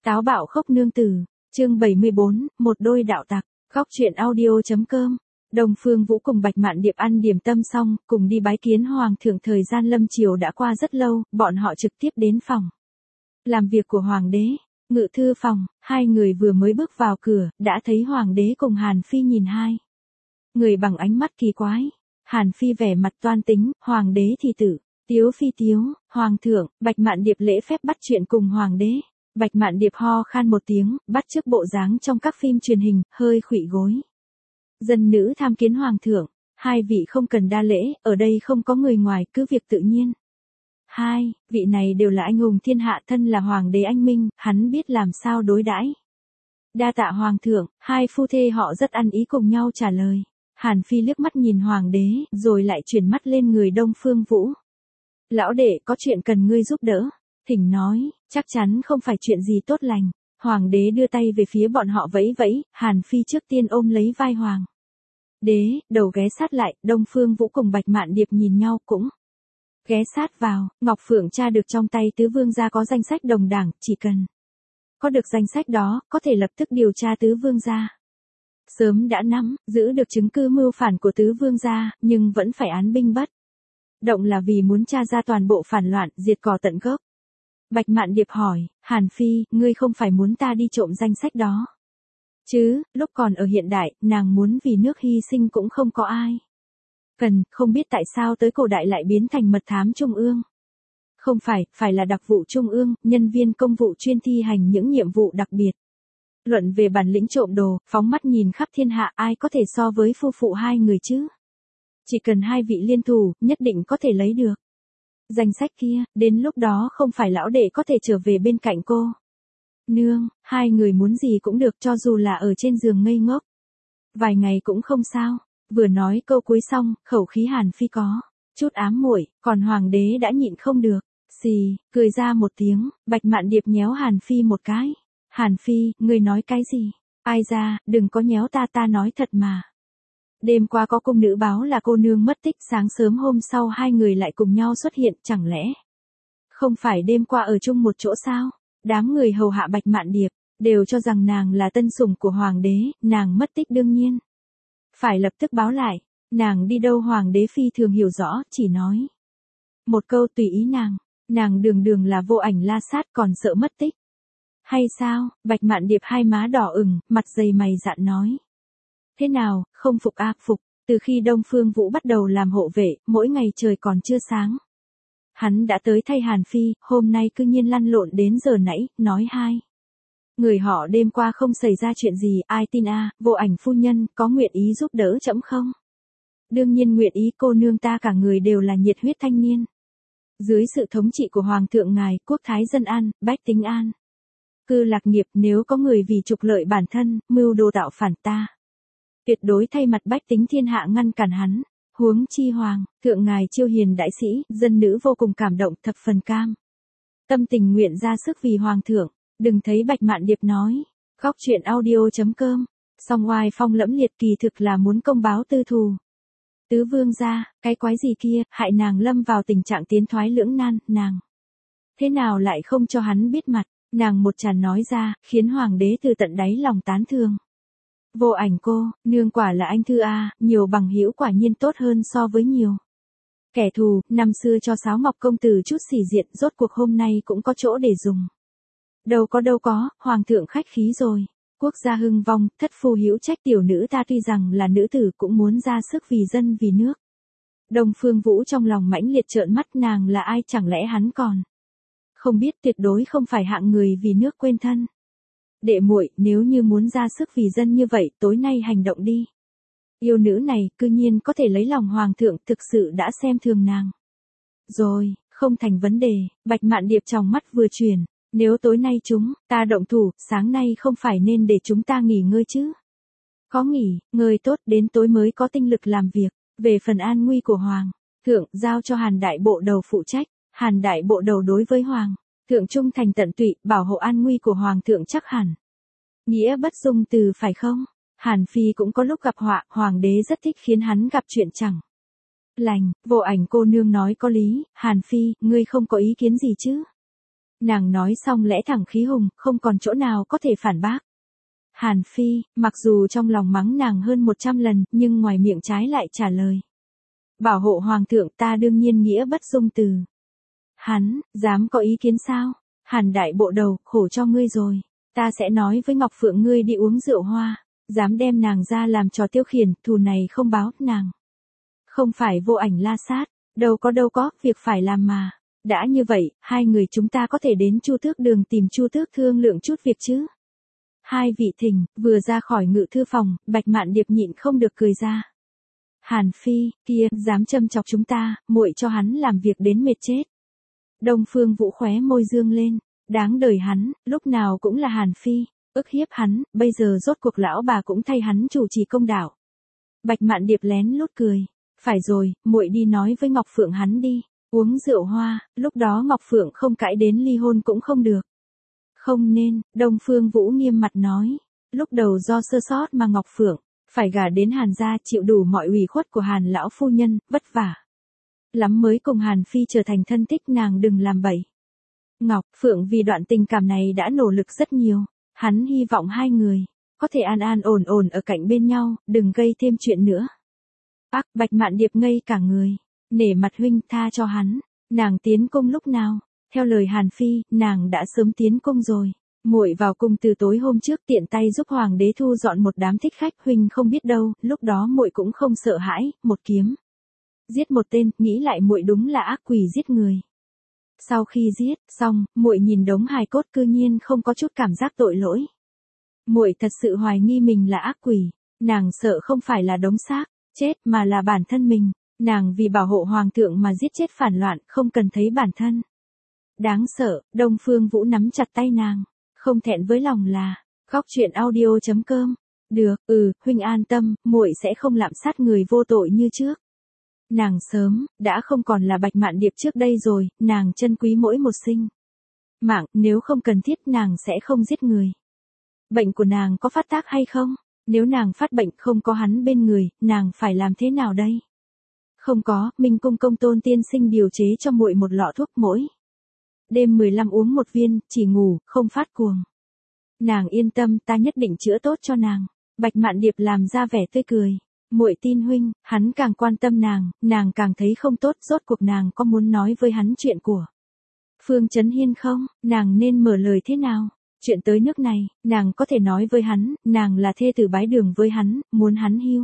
Táo bạo khốc nương tử, chương 74, một đôi đạo tặc, góc truyện audio.com. Đông Phương Vũ cùng Bạch Mạn Điệp ăn điểm tâm xong, cùng đi bái kiến Hoàng thượng. Thời gian lâm triều đã qua rất lâu, bọn họ trực tiếp đến phòng làm việc của Hoàng đế, ngự thư phòng. Hai người vừa mới bước vào cửa, đã thấy Hoàng đế cùng Hàn Phi nhìn hai người bằng ánh mắt kỳ quái. Hàn Phi vẻ mặt toan tính, Hoàng đế thì tự tiếu phi tiếu. Hoàng thượng. Bạch Mạn Điệp lễ phép bắt chuyện cùng Hoàng đế. Bạch Mạn Điệp ho khan một tiếng, bắt chước bộ dáng trong các phim truyền hình, hơi khuỵu gối. Dân nữ tham kiến Hoàng thượng. Hai vị không cần đa lễ, ở đây không có người ngoài, cứ việc tự nhiên. Hai vị này đều là anh hùng thiên hạ, thân là Hoàng đế anh minh, hắn biết làm sao đối đãi. Đa tạ Hoàng thượng. Hai phu thê họ rất ăn ý cùng nhau trả lời. Hàn Phi liếc mắt nhìn Hoàng đế, rồi lại chuyển mắt lên người Đông Phương Vũ. Lão đệ, có chuyện cần ngươi giúp đỡ. Thỉnh nói. Chắc chắn không phải chuyện gì tốt lành. Hoàng đế đưa tay về phía bọn họ vẫy vẫy. Hàn Phi trước tiên ôm lấy vai Hoàng đế, đầu ghé sát lại. Đông Phương Vũ cùng Bạch Mạn Điệp nhìn nhau cũng ghé sát vào. Ngọc Phượng tra được trong tay tứ vương gia có danh sách đồng đảng, chỉ cần có được danh sách đó, có thể lập tức điều tra tứ vương gia. Sớm đã nắm giữ được chứng cứ mưu phản của tứ vương gia, nhưng vẫn phải án binh bất động, là vì muốn tra ra toàn bộ phản loạn, diệt cỏ tận gốc. Bạch Mạn Điệp hỏi, Hàn Phi, ngươi không phải muốn ta đi trộm danh sách đó chứ? Lúc còn ở hiện đại, nàng muốn vì nước hy sinh cũng không có ai cần, không biết tại sao tới cổ đại lại biến thành mật thám trung ương. Không phải, phải là đặc vụ trung ương, nhân viên công vụ chuyên thi hành những nhiệm vụ đặc biệt. Luận về bản lĩnh trộm đồ, phóng mắt nhìn khắp thiên hạ, ai có thể so với phu phụ hai người chứ? Chỉ cần hai vị liên thủ, nhất định có thể lấy được danh sách kia. Đến lúc đó không phải lão đệ có thể trở về bên cạnh cô nương, hai người muốn gì cũng được, cho dù là ở trên giường ngây ngốc vài ngày cũng không sao. Vừa nói câu cuối xong, khẩu khí Hàn Phi có chút ám muội, còn Hoàng đế đã nhịn không được, xì, cười ra một tiếng. Bạch Mạn Điệp nhéo Hàn Phi một cái. Hàn Phi, ngươi nói cái gì? Ai ra, đừng có nhéo ta, ta nói thật mà. Đêm qua có cung nữ báo là cô nương mất tích, sáng sớm hôm sau hai người lại cùng nhau xuất hiện, chẳng lẽ không phải đêm qua ở chung một chỗ sao? Đám người hầu hạ Bạch Mạn Điệp đều cho rằng nàng là tân sủng của Hoàng đế, nàng mất tích đương nhiên phải lập tức báo lại. Nàng đi đâu Hoàng đế phi thường hiểu rõ, chỉ nói một câu tùy ý nàng đường đường là Vô Ảnh La Sát còn sợ mất tích hay sao? Bạch Mạn Điệp hai má đỏ ửng, mặt dày mày dạn nói. Thế nào, không phục à? Phục. Từ khi Đông Phương Vũ bắt đầu làm hộ vệ, mỗi ngày trời còn chưa sáng, hắn đã tới thay Hàn Phi, hôm nay cư nhiên lăn lộn đến giờ nãy, nói hai người họ đêm qua không xảy ra chuyện gì, ai tin à? Vô Ảnh phu nhân, có nguyện ý giúp đỡ trẫm không? Đương nhiên nguyện ý, cô nương ta cả người đều là nhiệt huyết thanh niên. Dưới sự thống trị của Hoàng thượng ngài, quốc thái dân an, bách tính an cư lạc nghiệp, nếu có người vì trục lợi bản thân, mưu đồ tạo phản, ta tuyệt đối thay mặt bách tính thiên hạ ngăn cản hắn. Huống chi Hoàng thượng ngài chiêu hiền đại sĩ, dân nữ vô cùng cảm động, thập phần cam tâm tình nguyện ra sức vì Hoàng thượng. Đừng thấy Bạch Mạn Điệp nói, góc truyện audio.com, song oai phong lẫm liệt, kỳ thực là muốn công báo tư thù. Tứ vương gia, cái quái gì kia, hại nàng lâm vào tình trạng tiến thoái lưỡng nan, nàng thế nào lại không cho hắn biết mặt? Nàng một tràn nói ra, khiến Hoàng đế từ tận đáy lòng tán thường. Vô Ảnh cô nương quả là anh thư a, nhiều bằng hữu quả nhiên tốt hơn so với nhiều kẻ thù. Năm xưa cho Sáo Ngọc công tử chút sĩ diện, rốt cuộc hôm nay cũng có chỗ để dùng. Đâu có, Hoàng thượng khách khí rồi. Quốc gia hưng vong, thất phu hữu trách, tiểu nữ ta tuy rằng là nữ tử cũng muốn ra sức vì dân vì nước. Đông Phương Vũ trong lòng mãnh liệt trợn mắt, nàng là ai, chẳng lẽ hắn còn không biết tuyệt đối không phải hạng người vì nước quên thân. Đệ muội, nếu như muốn ra sức vì dân như vậy, tối nay hành động đi. Yêu nữ này, cư nhiên có thể lấy lòng Hoàng thượng, thực sự đã xem thường nàng rồi. Không thành vấn đề. Bạch Mạn Điệp trong mắt vừa chuyển. Nếu tối nay chúng ta động thủ, sáng nay không phải nên để chúng ta nghỉ ngơi chứ? Có nghỉ ngơi tốt, đến tối mới có tinh lực làm việc. Về phần an nguy của Hoàng thượng, giao cho Hàn đại bộ đầu phụ trách. Hàn đại bộ đầu đối với Hoàng thượng trung thành tận tụy, bảo hộ an nguy của Hoàng thượng chắc hẳn nghĩa bất dung từ, phải không? Hàn Phi cũng có lúc gặp họa, Hoàng đế rất thích khiến hắn gặp chuyện chẳng lành. Vô Ảnh cô nương nói có lý. Hàn Phi, ngươi không có ý kiến gì chứ? Nàng nói xong lẽ thẳng khí hùng, không còn chỗ nào có thể phản bác. Hàn Phi, mặc dù trong lòng mắng nàng hơn 100 lần, nhưng ngoài miệng trái lại trả lời. Bảo hộ hoàng thượng ta đương nhiên nghĩa bất dung từ. Hắn, dám có ý kiến sao? Hàn đại bộ đầu, khổ cho ngươi rồi. Ta sẽ nói với Ngọc Phượng ngươi đi uống rượu hoa. Dám đem nàng ra làm trò tiêu khiển, thù này không báo, nàng. Không phải vô ảnh la sát, đâu có, việc phải làm mà. Đã như vậy, hai người chúng ta có thể đến Chu Tước Đường tìm Chu Tước thương lượng chút việc chứ. Hai vị thỉnh, vừa ra khỏi ngự thư phòng, Bạch Mạn Điệp nhịn không được cười ra. Hàn Phi, kia, dám châm chọc chúng ta, muội cho hắn làm việc đến mệt chết. Đông Phương Vũ khóe môi dương lên, đáng đời hắn, lúc nào cũng là Hàn Phi, ức hiếp hắn, bây giờ rốt cuộc lão bà cũng thay hắn chủ trì công đạo. Bạch Mạn Điệp lén lút cười, phải rồi, muội đi nói với Ngọc Phượng hắn đi, uống rượu hoa, lúc đó Ngọc Phượng không cãi đến ly hôn cũng không được. Không nên, Đông Phương Vũ nghiêm mặt nói, lúc đầu do sơ sót mà Ngọc Phượng phải gả đến Hàn gia chịu đủ mọi ủy khuất của Hàn lão phu nhân, vất vả lắm mới cùng Hàn Phi trở thành thân thích, nàng đừng làm bậy. Ngọc Phượng vì đoạn tình cảm này đã nỗ lực rất nhiều, hắn hy vọng hai người có thể an an ổn ổn ở cạnh bên nhau, đừng gây thêm chuyện nữa. Ác, Bạch Mạn Điệp ngây cả người, nể mặt huynh tha cho hắn, nàng tiến cung lúc nào? Theo lời Hàn Phi, nàng đã sớm tiến cung rồi. Muội vào cung từ tối hôm trước tiện tay giúp hoàng đế thu dọn một đám thích khách, huynh không biết đâu, lúc đó muội cũng không sợ hãi, một kiếm giết một tên, nghĩ lại muội đúng là ác quỷ giết người. Sau khi giết xong, muội nhìn đống hài cốt cư nhiên không có chút cảm giác tội lỗi. Muội thật sự hoài nghi mình là ác quỷ, nàng sợ không phải là đống xác chết mà là bản thân mình, nàng vì bảo hộ hoàng thượng mà giết chết phản loạn, không cần thấy bản thân. Đáng sợ, Đông Phương Vũ nắm chặt tay nàng, không thẹn với lòng là, góc truyện audio.com. Được, huynh an tâm, muội sẽ không lạm sát người vô tội như trước. Nàng sớm đã không còn là Bạch Mạn Điệp trước đây rồi, nàng trân quý mỗi một sinh mạng, nếu không cần thiết nàng sẽ không giết người. Bệnh của nàng có phát tác hay không? Nếu nàng phát bệnh không có hắn bên người, nàng phải làm thế nào đây? Không có, Minh Cung công tôn tiên sinh điều chế cho muội một lọ thuốc mỗi đêm 15 uống một viên, chỉ ngủ, không phát cuồng. Nàng yên tâm, ta nhất định chữa tốt cho nàng. Bạch Mạn Điệp làm ra vẻ tươi cười. Muội tin huynh, hắn càng quan tâm nàng càng thấy không tốt, rốt cuộc nàng có muốn nói với hắn chuyện của Phương Chấn Hiên không, nàng nên mở lời thế nào? Chuyện tới nước này, nàng có thể nói với hắn, nàng là thê tử bái đường với hắn, muốn hắn hưu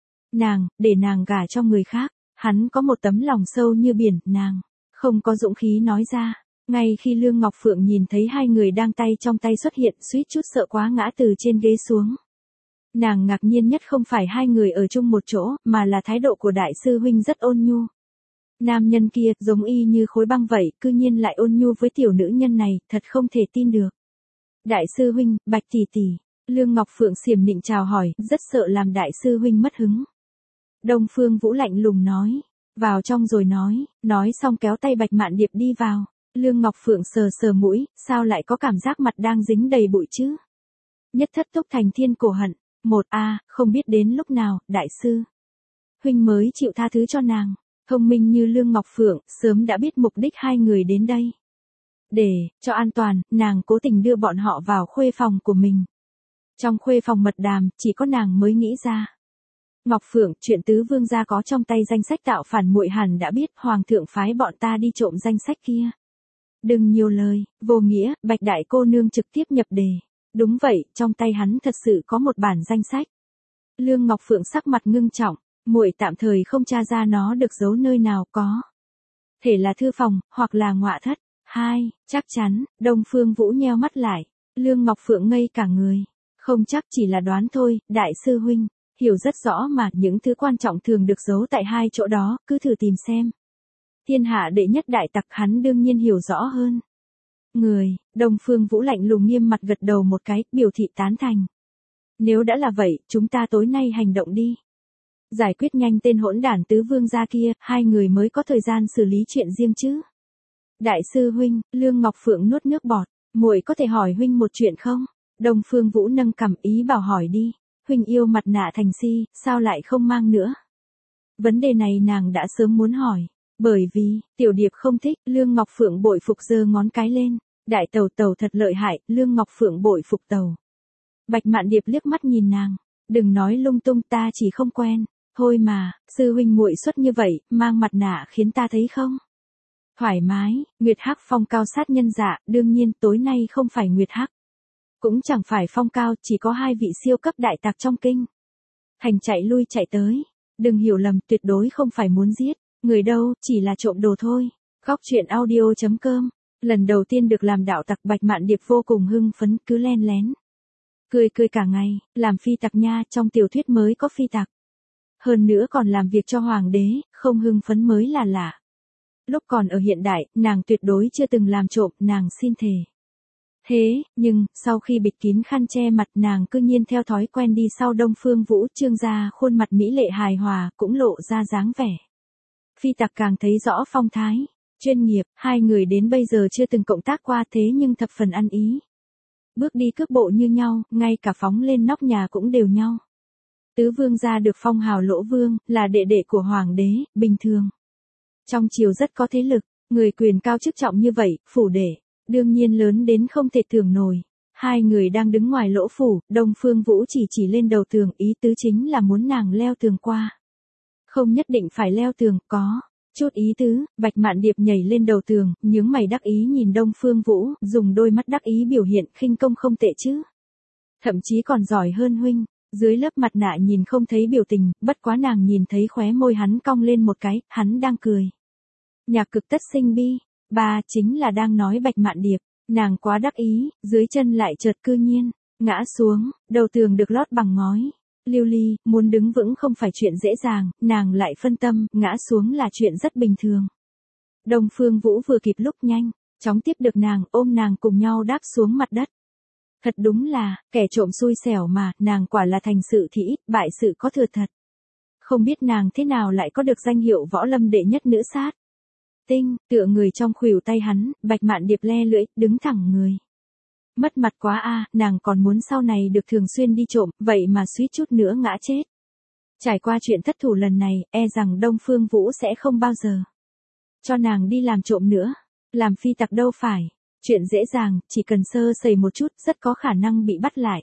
để nàng gả cho người khác. Hắn có một tấm lòng sâu như biển, nàng không có dũng khí nói ra. Ngay khi Lương Ngọc Phượng nhìn thấy hai người đang tay trong tay xuất hiện, suýt chút sợ quá ngã từ trên ghế xuống. Nàng ngạc nhiên nhất không phải hai người ở chung một chỗ, mà là thái độ của đại sư huynh rất ôn nhu. Nam nhân kia, giống y như khối băng vậy, cư nhiên lại ôn nhu với tiểu nữ nhân này, thật không thể tin được. Đại sư huynh, Bạch tỷ tỷ, Lương Ngọc Phượng xiểm nịnh chào hỏi, rất sợ làm đại sư huynh mất hứng. Đông Phương Vũ lạnh lùng nói, vào trong rồi nói xong kéo tay Bạch Mạn Điệp đi vào. Lương Ngọc Phượng sờ sờ mũi, sao lại có cảm giác mặt đang dính đầy bụi chứ? Nhất thất túc thành thiên cổ hận. Không biết đến lúc nào, đại sư huynh mới chịu tha thứ cho nàng. Thông minh như Lương Ngọc Phượng, sớm đã biết mục đích hai người đến đây. Để cho an toàn, nàng cố tình đưa bọn họ vào khuê phòng của mình. Trong khuê phòng mật đàm, chỉ có nàng mới nghĩ ra. Ngọc Phượng, chuyện tứ vương gia có trong tay danh sách tạo phản, muội hẳn đã biết, hoàng thượng phái bọn ta đi trộm danh sách kia. Đừng nhiều lời, vô nghĩa, Bạch đại cô nương trực tiếp nhập đề. Đúng vậy, trong tay hắn thật sự có một bản danh sách. Lương Ngọc Phượng sắc mặt ngưng trọng, muội tạm thời không tra ra nó được giấu nơi nào, có thể là thư phòng, hoặc là ngọa thất. Chắc chắn, Đông Phương Vũ nheo mắt lại. Lương Ngọc Phượng ngây cả người. Không chắc, chỉ là đoán thôi, đại sư huynh hiểu rất rõ mà, những thứ quan trọng thường được giấu tại hai chỗ đó, cứ thử tìm xem. Thiên hạ đệ nhất đại tặc, hắn đương nhiên hiểu rõ hơn. Đông Phương Vũ lạnh lùng nghiêm mặt gật đầu một cái, biểu thị tán thành. Nếu đã là vậy, chúng ta tối nay hành động đi. Giải quyết nhanh tên hỗn đản tứ vương gia kia, hai người mới có thời gian xử lý chuyện riêng chứ. Đại sư huynh, Lương Ngọc Phượng nuốt nước bọt, muội có thể hỏi huynh một chuyện không? Đông Phương Vũ nâng cằm, ý bảo hỏi đi. Huynh yêu mặt nạ thành si, sao lại không mang nữa? Vấn đề này nàng đã sớm muốn hỏi. Bởi vì, tiểu điệp không thích, Lương Ngọc Phượng bội phục giơ ngón cái lên. Đại tẩu tẩu thật lợi hại, Lương Ngọc Phượng bội phục tẩu. Bạch Mạn Điệp liếc mắt nhìn nàng, đừng nói lung tung, ta chỉ không quen. Thôi mà, sư huynh muội xuất như vậy, mang mặt nạ khiến ta thấy không? Thoải mái, Nguyệt Hắc phong cao sát nhân dạ, đương nhiên tối nay không phải Nguyệt Hắc. Cũng chẳng phải phong cao, chỉ có 2 vị siêu cấp đại tặc trong kinh. Thành chạy lui chạy tới. Đừng hiểu lầm, tuyệt đối không phải muốn giết. Người đâu, chỉ là trộm đồ thôi. Góc truyện audio.com. Lần đầu tiên được làm đạo tặc, Bạch Mạn Điệp vô cùng hưng phấn, cứ len lén. Cười cả ngày, làm phi tặc nha, trong tiểu thuyết mới có phi tặc. Hơn nữa còn làm việc cho hoàng đế, không hưng phấn mới là lạ. Lúc còn ở hiện đại, nàng tuyệt đối chưa từng làm trộm, nàng xin thề. Thế, nhưng, sau khi bịt kín khăn che mặt, nàng cứ nhiên theo thói quen đi sau Đông Phương Vũ, Trương gia khuôn mặt mỹ lệ hài hòa, cũng lộ ra dáng vẻ. Phi tặc càng thấy rõ phong thái, chuyên nghiệp, 2 người đến bây giờ chưa từng cộng tác qua thế nhưng thập phần ăn ý. Bước đi cước bộ như nhau, ngay cả phóng lên nóc nhà cũng đều nhau. Tứ vương gia được phong hào Lỗ Vương, là đệ đệ của hoàng đế, bình thường. Trong triều rất có thế lực, người quyền cao chức trọng như vậy, phủ đệ, đương nhiên lớn đến không thể tưởng nổi. 2 người đang đứng ngoài lỗ phủ, Đông Phương Vũ chỉ lên đầu tường, ý tứ chính là muốn nàng leo tường qua. Không nhất định phải leo tường, có chút ý tứ. Bạch Mạn Điệp nhảy lên đầu tường, nhướng mày đắc ý nhìn Đông Phương Vũ, dùng đôi mắt đắc ý biểu hiện khinh công không tệ chứ. Thậm chí còn giỏi hơn huynh. Dưới lớp mặt nạ nhìn không thấy biểu tình, bất quá nàng nhìn thấy khóe môi hắn cong lên một cái, hắn đang cười. Nhạc cực tất sinh bi, ba chính là đang nói Bạch Mạn Điệp, nàng quá đắc ý, dưới chân lại chợt cư nhiên, ngã xuống, đầu tường được lót bằng ngói. Lưu ly, muốn đứng vững không phải chuyện dễ dàng, nàng lại phân tâm, ngã xuống là chuyện rất bình thường. Đông Phương Vũ vừa kịp lúc nhanh, chóng tiếp được nàng, ôm nàng cùng nhau đáp xuống mặt đất. Thật đúng là, kẻ trộm xui xẻo mà, nàng quả là thành sự thì ít, bại sự có thừa thật. Không biết nàng thế nào lại có được danh hiệu võ lâm đệ nhất nữ sát. Tinh, tựa người trong khuỷu tay hắn, Bạch Mạn Điệp le lưỡi, đứng thẳng người. Mất mặt quá a, nàng còn muốn sau này được thường xuyên đi trộm, vậy mà suýt chút nữa ngã chết. Trải qua chuyện thất thủ lần này, e rằng Đông Phương Vũ sẽ không bao giờ cho nàng đi làm trộm nữa. Làm phi tặc đâu phải chuyện dễ dàng, chỉ cần sơ sẩy một chút, rất có khả năng bị bắt lại.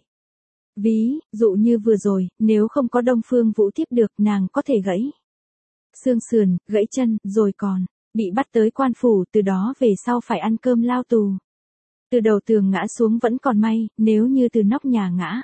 Ví dụ như vừa rồi, nếu không có Đông Phương Vũ tiếp được, nàng có thể gãy xương sườn, gãy chân, rồi còn bị bắt tới quan phủ, từ đó về sau phải ăn cơm lao tù. Từ đầu tường ngã xuống vẫn còn may, nếu như từ nóc nhà ngã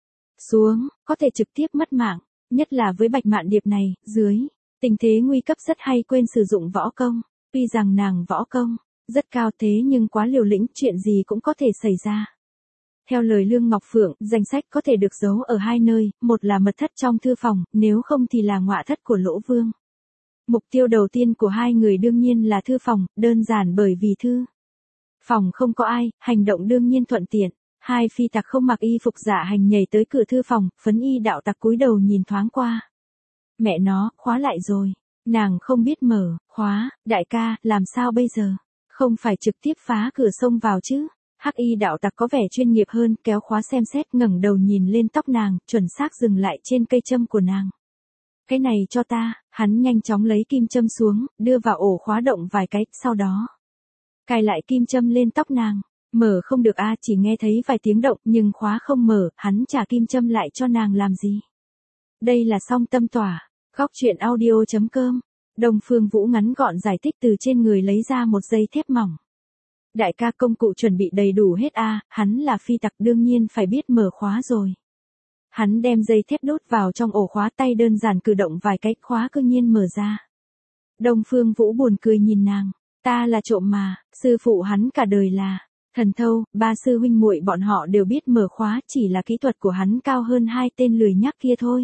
xuống, có thể trực tiếp mất mạng, nhất là với Bạch Mạn Điệp này, dưới tình thế nguy cấp rất hay quên sử dụng võ công. Tuy rằng nàng võ công rất cao thế nhưng quá liều lĩnh, chuyện gì cũng có thể xảy ra. Theo lời Lương Ngọc Phượng, danh sách có thể được giấu ở 2 nơi, một là mật thất trong thư phòng, nếu không thì là ngọa thất của Lỗ Vương. Mục tiêu đầu tiên của 2 người đương nhiên là thư phòng, đơn giản bởi vì thư phòng không có ai, hành động đương nhiên thuận tiện. 2 phi tặc không mặc y phục dạ hành nhảy tới cửa thư phòng, phấn y đạo tặc cúi đầu nhìn thoáng qua. Mẹ nó, khóa lại rồi. Nàng không biết mở khóa, đại ca, làm sao bây giờ? Không phải trực tiếp phá cửa xông vào chứ? Hắc y đạo tặc có vẻ chuyên nghiệp hơn, kéo khóa xem xét, ngẩng đầu nhìn lên tóc nàng, chuẩn xác dừng lại trên cây châm của nàng. Cái này cho ta, hắn nhanh chóng lấy kim châm xuống, đưa vào ổ khóa động vài cái, sau đó cài lại kim châm lên tóc nàng. Mở không được a, chỉ nghe thấy vài tiếng động, nhưng khóa không mở, hắn trả kim châm lại cho nàng làm gì? Đây là song tâm tỏa. Góc truyện audio.com. Đông Phương Vũ ngắn gọn giải thích, từ trên người lấy ra một dây thép mỏng. Đại ca, công cụ chuẩn bị đầy đủ hết a, hắn là phi tặc đương nhiên phải biết mở khóa rồi. Hắn đem dây thép đốt vào trong ổ khóa, tay đơn giản cử động vài cái, khóa cư nhiên mở ra. Đông Phương Vũ buồn cười nhìn nàng, ta là trộm mà, sư phụ hắn cả đời là thần thâu, 3 sư huynh muội bọn họ đều biết mở khóa, chỉ là kỹ thuật của hắn cao hơn 2 tên lười nhác kia thôi.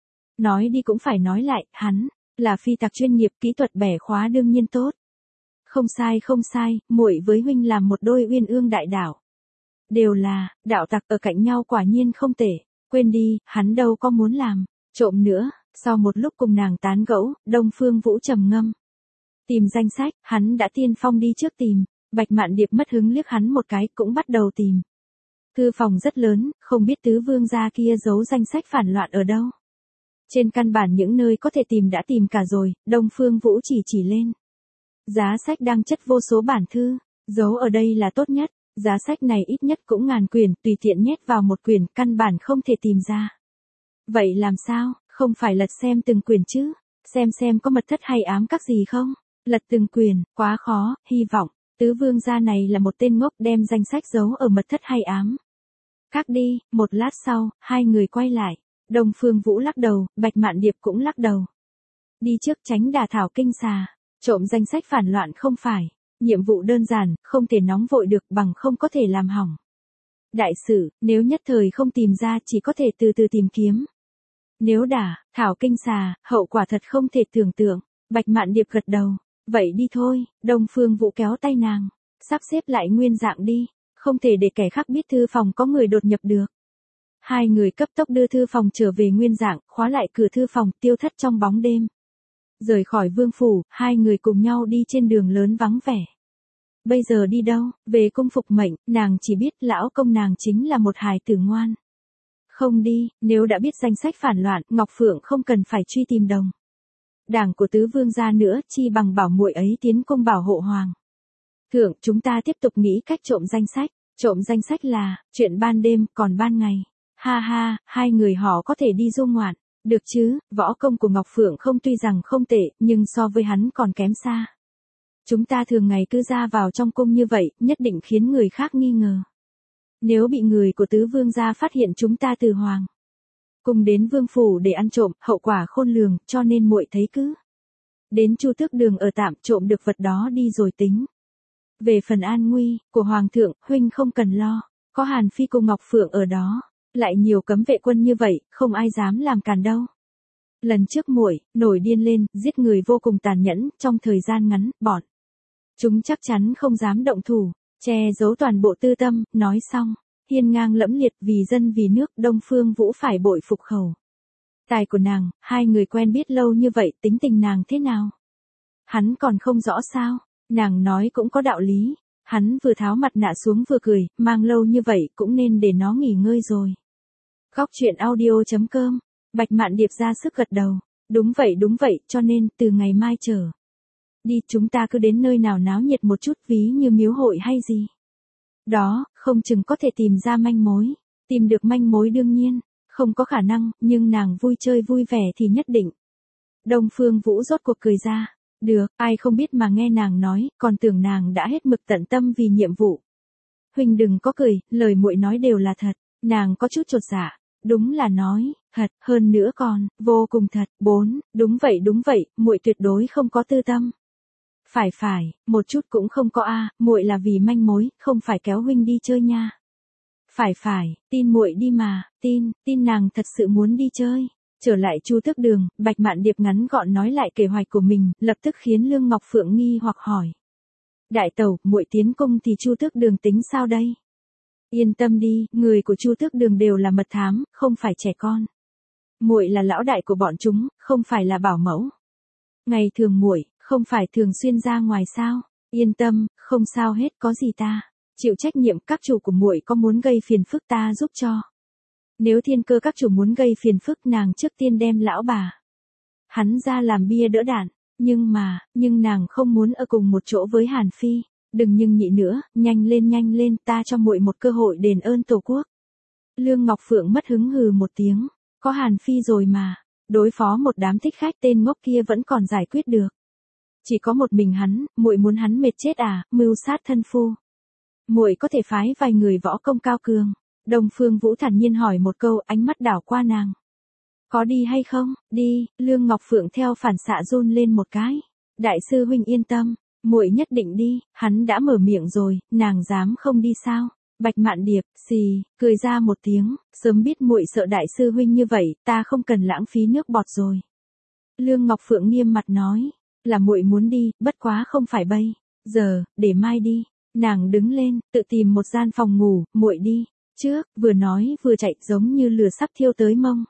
Nói đi cũng phải nói lại, hắn là phi tặc chuyên nghiệp, kỹ thuật bẻ khóa đương nhiên tốt. Không sai, muội với huynh làm một đôi uyên ương đại đảo. Đều là đạo tặc ở cạnh nhau, quả nhiên không tệ. Quên đi, hắn đâu có muốn làm trộm nữa. Sau một lúc cùng nàng tán gẫu, Đông Phương Vũ trầm ngâm. Tìm danh sách, hắn đã tiên phong đi trước tìm. Bạch Mạn Điệp mất hứng liếc hắn một cái, cũng bắt đầu tìm. Thư phòng rất lớn, không biết tứ vương gia kia giấu danh sách phản loạn ở đâu. Trên căn bản những nơi có thể tìm đã tìm cả rồi, Đông Phương Vũ chỉ lên. Giá sách đang chất vô số bản thư, giấu ở đây là tốt nhất. Giá sách này ít nhất cũng ngàn quyển, tùy tiện nhét vào một quyển, căn bản không thể tìm ra. Vậy làm sao, không phải lật xem từng quyển chứ, xem có mật thất hay ám các gì không? Lật từng quyển, quá khó, hy vọng, tứ vương gia này là một tên ngốc đem danh sách giấu ở mật thất hay ám. Khác đi, một lát sau, hai người quay lại. Đông Phương Vũ lắc đầu, Bạch Mạn Điệp cũng lắc đầu. Đi trước tránh đả thảo kinh xà, trộm danh sách phản loạn không phải. Nhiệm vụ đơn giản, không thể nóng vội được bằng không có thể làm hỏng. Đại sự, nếu nhất thời không tìm ra chỉ có thể từ từ tìm kiếm. Nếu đả, thảo kinh xà, hậu quả thật không thể tưởng tượng. Bạch Mạn Điệp gật đầu. Vậy đi thôi, Đông Phương Vũ kéo tay nàng. Sắp xếp lại nguyên dạng đi. Không thể để kẻ khác biết thư phòng có người đột nhập được. Hai người cấp tốc đưa thư phòng trở về nguyên dạng, khóa lại cửa thư phòng, tiêu thất trong bóng đêm. Rời khỏi vương phủ, hai người cùng nhau đi trên đường lớn vắng vẻ. Bây giờ đi đâu, về cung phục mệnh, nàng chỉ biết lão công nàng chính là một hài tử ngoan. Không đi, nếu đã biết danh sách phản loạn, Ngọc Phượng không cần phải truy tìm đồng. Đảng của tứ vương gia nữa, chi bằng bảo muội ấy tiến cung bảo hộ hoàng. Thượng, chúng ta tiếp tục nghĩ cách trộm danh sách. Trộm danh sách là, chuyện ban đêm, còn ban ngày. Ha ha, hai người họ có thể đi du ngoạn. Được chứ, võ công của Ngọc Phượng không tuy rằng không tệ, nhưng so với hắn còn kém xa. Chúng ta thường ngày cứ ra vào trong cung như vậy, nhất định khiến người khác nghi ngờ. Nếu bị người của tứ vương gia phát hiện chúng ta từ hoàng cùng đến vương phủ để ăn trộm, hậu quả khôn lường, cho nên muội thấy cứ đến Chu Tước Đường ở tạm, trộm được vật đó đi rồi tính. Về phần an nguy của hoàng thượng, huynh không cần lo, có Hàn Phi cùng Ngọc Phượng ở đó, lại nhiều cấm vệ quân như vậy, không ai dám làm càn đâu. Lần trước muội nổi điên lên, giết người vô cùng tàn nhẫn, trong thời gian ngắn, bọn chúng chắc chắn không dám động thủ, che giấu toàn bộ tư tâm. Nói xong, hiên ngang lẫm liệt, vì dân vì nước, Đông Phương Vũ phải bội phục khẩu tài của nàng. Hai người quen biết lâu như vậy, tính tình nàng thế nào hắn còn không rõ sao? Nàng nói cũng có đạo lý. Hắn vừa tháo mặt nạ xuống vừa cười, mang lâu như vậy cũng nên để nó nghỉ ngơi rồi. Góc truyện audio.com. Bạch Mạn Điệp ra sức gật đầu. Đúng vậy, cho nên, từ ngày mai trở đi, chúng ta cứ đến nơi nào náo nhiệt một chút, ví như miếu hội hay gì đó, không chừng có thể tìm ra manh mối. Tìm được manh mối đương nhiên không có khả năng, nhưng nàng vui chơi vui vẻ thì nhất định. Đông Phương Vũ rốt cuộc cười ra. Được, ai không biết mà nghe nàng nói, còn tưởng nàng đã hết mực tận tâm vì nhiệm vụ. Huynh đừng có cười, lời muội nói đều là thật. Nàng có chút chột dạ. Đúng là nói thật, hơn nữa còn vô cùng thật. 4, đúng vậy, muội tuyệt đối không có tư tâm. Phải, một chút cũng không có a, muội là vì manh mối, không phải kéo huynh đi chơi nha. Phải, tin muội đi mà, tin nàng thật sự muốn đi chơi. Trở lại Chu Tước Đường, Bạch Mạn Điệp ngắn gọn nói lại kế hoạch của mình, lập tức khiến Lương Ngọc Phượng nghi hoặc hỏi. Đại tẩu, muội tiến cung thì Chu Tước Đường tính sao đây? Yên tâm đi, người của Chu Tước Đường đều là mật thám, không phải trẻ con. Muội là lão đại của bọn chúng, không phải là bảo mẫu. Ngày thường muội không phải thường xuyên ra ngoài sao? Yên tâm, không sao hết, có gì ta chịu trách nhiệm. Các chủ của muội có muốn gây phiền phức ta giúp cho. Nếu Thiên Cơ các chủ muốn gây phiền phức, nàng trước tiên đem lão bà hắn ra làm bia đỡ đạn. Nhưng nàng không muốn ở cùng một chỗ với Hàn Phi. Đừng nhưng nhị nữa, nhanh lên, ta cho muội một cơ hội đền ơn tổ quốc. Lương Ngọc Phượng mất hứng hừ một tiếng. Có Hàn Phi rồi mà, đối phó một đám thích khách tên ngốc kia vẫn còn giải quyết được. Chỉ có một mình hắn, muội muốn hắn mệt chết à? Mưu sát thân phu. Muội có thể phái vài người võ công cao cường. Đông Phương Vũ thản nhiên hỏi một câu, ánh mắt đảo qua nàng. Có đi hay không? Đi. Lương Ngọc Phượng theo phản xạ run lên một cái. Đại sư huynh yên tâm, muội nhất định đi. Hắn đã mở miệng rồi, nàng dám không đi sao? Bạch Mạn Điệp xì cười ra một tiếng, sớm biết muội sợ đại sư huynh như vậy, ta không cần lãng phí nước bọt rồi. Lương Ngọc Phượng nghiêm mặt nói, là muội muốn đi, bất quá không phải bây giờ, để mai đi. Nàng đứng lên, tự tìm một gian phòng ngủ, muội đi trước. Vừa nói vừa chạy, giống như lửa sắp thiêu tới mông.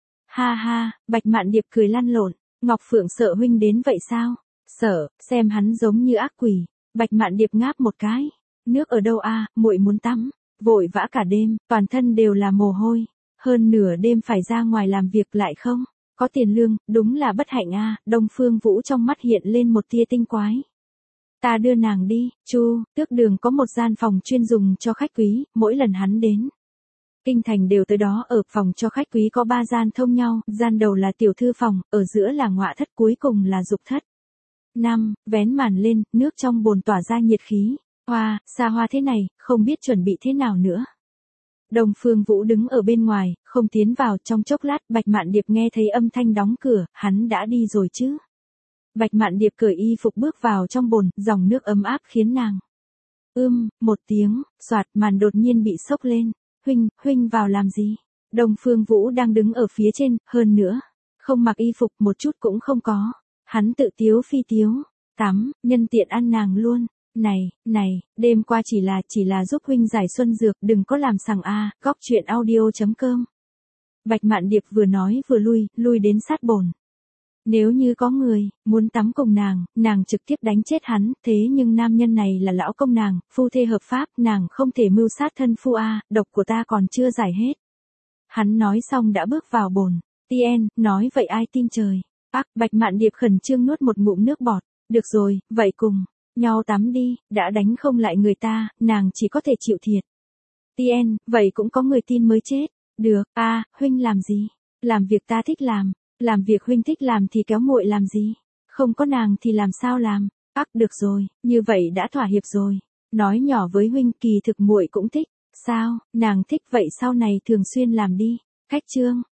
Ha, Bạch Mạn Điệp cười lăn lộn. Ngọc Phượng sợ huynh đến vậy sao? Sợ, xem hắn giống như ác quỷ. Bạch Mạn Điệp ngáp một cái. Nước ở đâu a, muội muốn tắm. Vội vã cả đêm, toàn thân đều là mồ hôi. Hơn nửa đêm phải ra ngoài làm việc lại không có tiền lương, đúng là bất hạnh a. Đông Phương Vũ trong mắt hiện lên một tia tinh quái. Ta đưa nàng đi, Chu, Tước Đường có một gian phòng chuyên dùng cho khách quý, mỗi lần hắn đến kinh thành đều tới đó ở. Phòng cho khách quý có 3 gian thông nhau, gian đầu là tiểu thư phòng, ở giữa là ngọa thất, cuối cùng là dục thất. 5. Vén màn lên, nước trong bồn tỏa ra nhiệt khí. Hoa, xa hoa thế này, không biết chuẩn bị thế nào nữa. Đông Phương Vũ đứng ở bên ngoài, không tiến vào. Trong chốc lát, Bạch Mạn Điệp nghe thấy âm thanh đóng cửa, hắn đã đi rồi chứ. Bạch Mạn Điệp cởi y phục bước vào trong bồn, dòng nước ấm áp khiến nàng một tiếng, xoạt, màn đột nhiên bị xốc lên. Huynh vào làm gì? Đông Phương Vũ đang đứng ở phía trên, hơn nữa, không mặc y phục một chút cũng không có. Hắn tự tiếu phi tiếu, tắm, nhân tiện ăn nàng luôn. Này, đêm qua chỉ là giúp huynh giải xuân dược, đừng có làm sằng a. Góc truyện audio.com. Bạch Mạn Điệp vừa nói vừa lui đến sát bồn. Nếu như có người muốn tắm cùng nàng trực tiếp đánh chết hắn, thế nhưng nam nhân này là lão công nàng, phu thê hợp pháp, nàng không thể mưu sát thân phu a, độc của ta còn chưa giải hết. Hắn nói xong đã bước vào bồn. Tien, nói vậy ai tin trời. Bạch Mạn Điệp khẩn trương nuốt một ngụm nước bọt. Được rồi, vậy cùng nhau tắm đi, đã đánh không lại người ta, nàng chỉ có thể chịu thiệt. Tien, vậy cũng có người tin mới chết. Được, huynh làm gì? Làm việc ta thích làm việc huynh thích làm thì kéo muội làm gì? Không có nàng thì làm sao làm? Được rồi, như vậy đã thỏa hiệp rồi. Nói nhỏ với huynh, kỳ thực muội cũng thích. Sao, nàng thích vậy sau này thường xuyên làm đi. Khách trương,